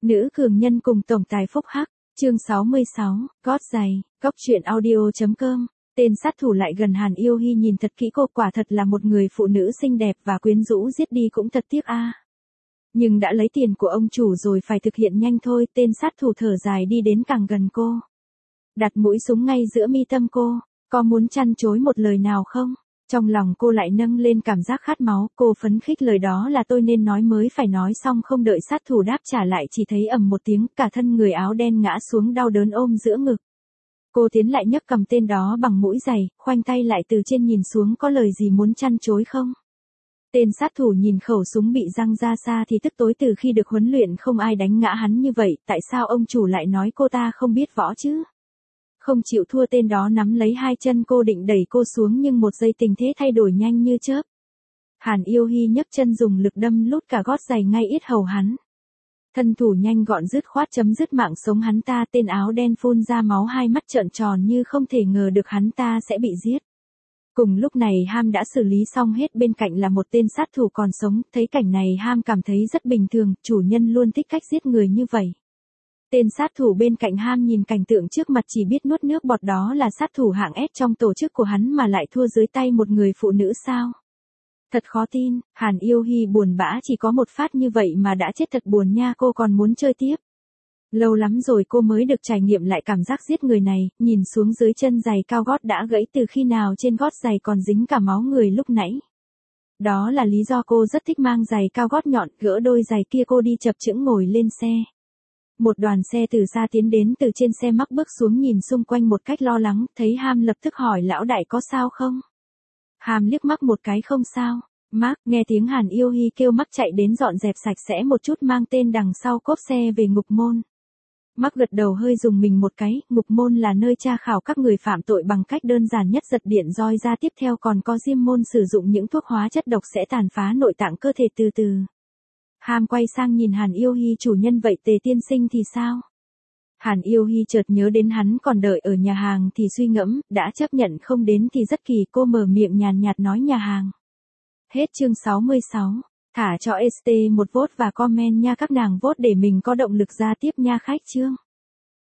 Nữ cường nhân cùng tổng tài phúc hắc, chương 66, gót giày, góc truyện audio.com. Tên sát thủ lại gần Hàn Yêu Hi nhìn thật kỹ cô quả thật là một người phụ nữ xinh đẹp và quyến rũ, giết đi cũng thật tiếc a. Nhưng đã lấy tiền của ông chủ rồi phải thực hiện nhanh thôi, tên sát thủ thở dài đi đến càng gần cô. Đặt mũi súng ngay giữa mi tâm cô, có muốn chăn chối một lời nào không? Trong lòng cô lại nâng lên cảm giác khát máu, cô phấn khích lời đó là tôi nên nói mới phải nói, xong không đợi sát thủ đáp trả lại chỉ thấy ầm một tiếng, cả thân người áo đen ngã xuống đau đớn ôm giữa ngực. Cô tiến lại nhấc cầm tên đó bằng mũi giày, khoanh tay lại từ trên nhìn xuống, có lời gì muốn chăn chối không? Tên sát thủ nhìn khẩu súng bị giăng ra xa thì tức tối, từ khi được huấn luyện không ai đánh ngã hắn như vậy, tại sao ông chủ lại nói cô ta không biết võ chứ? Không chịu thua, tên đó nắm lấy hai chân cô định đẩy cô xuống, nhưng một giây tình thế thay đổi nhanh như chớp. Hàn Yêu Hi nhấc chân dùng lực đâm lút cả gót giày ngay yết hầu hắn. Thân thủ nhanh gọn dứt khoát chấm dứt mạng sống hắn ta, tên áo đen phun ra máu, hai mắt trợn tròn như không thể ngờ được hắn ta sẽ bị giết. Cùng lúc này Ham đã xử lý xong hết, bên cạnh là một tên sát thủ còn sống, thấy cảnh này Ham cảm thấy rất bình thường, chủ nhân luôn thích cách giết người như vậy. Tên sát thủ bên cạnh Ham nhìn cảnh tượng trước mặt chỉ biết nuốt nước bọt, đó là sát thủ hạng S trong tổ chức của hắn mà lại thua dưới tay một người phụ nữ sao? Thật khó tin. Hàn Yêu Hi buồn bã, chỉ có một phát như vậy mà đã chết, thật buồn nha, cô còn muốn chơi tiếp. Lâu lắm rồi cô mới được trải nghiệm lại cảm giác giết người này, nhìn xuống dưới chân giày cao gót đã gãy, từ khi nào trên gót giày còn dính cả máu người lúc nãy. Đó là lý do cô rất thích mang giày cao gót nhọn, gỡ đôi giày kia cô đi chập chững ngồi lên xe. Một đoàn xe từ xa tiến đến, từ trên xe Mắc bước xuống nhìn xung quanh một cách lo lắng, thấy Ham lập tức hỏi lão đại có sao không? Ham liếc Mắc một cái, không sao. Mắc nghe tiếng Hàn Yêu Hi kêu, Mắc chạy đến dọn dẹp sạch sẽ một chút, mang tên đằng sau cốp xe về ngục môn. Mắc gật đầu hơi dùng mình một cái, ngục môn là nơi tra khảo các người phạm tội bằng cách đơn giản nhất, giật điện roi ra, tiếp theo còn có diêm môn, sử dụng những thuốc hóa chất độc sẽ tàn phá nội tạng cơ thể từ từ. Ham quay sang nhìn Hàn Yêu Hi, chủ nhân vậy Tề tiên sinh thì sao? Hàn Yêu Hi chợt nhớ đến hắn còn đợi ở nhà hàng thì suy ngẫm, đã chấp nhận không đến thì rất kỳ, cô mở miệng nhàn nhạt nói nhà hàng. Hết chương 66, thả cho ST một vote và comment nha các nàng, vote để mình có động lực ra tiếp nha khách chương.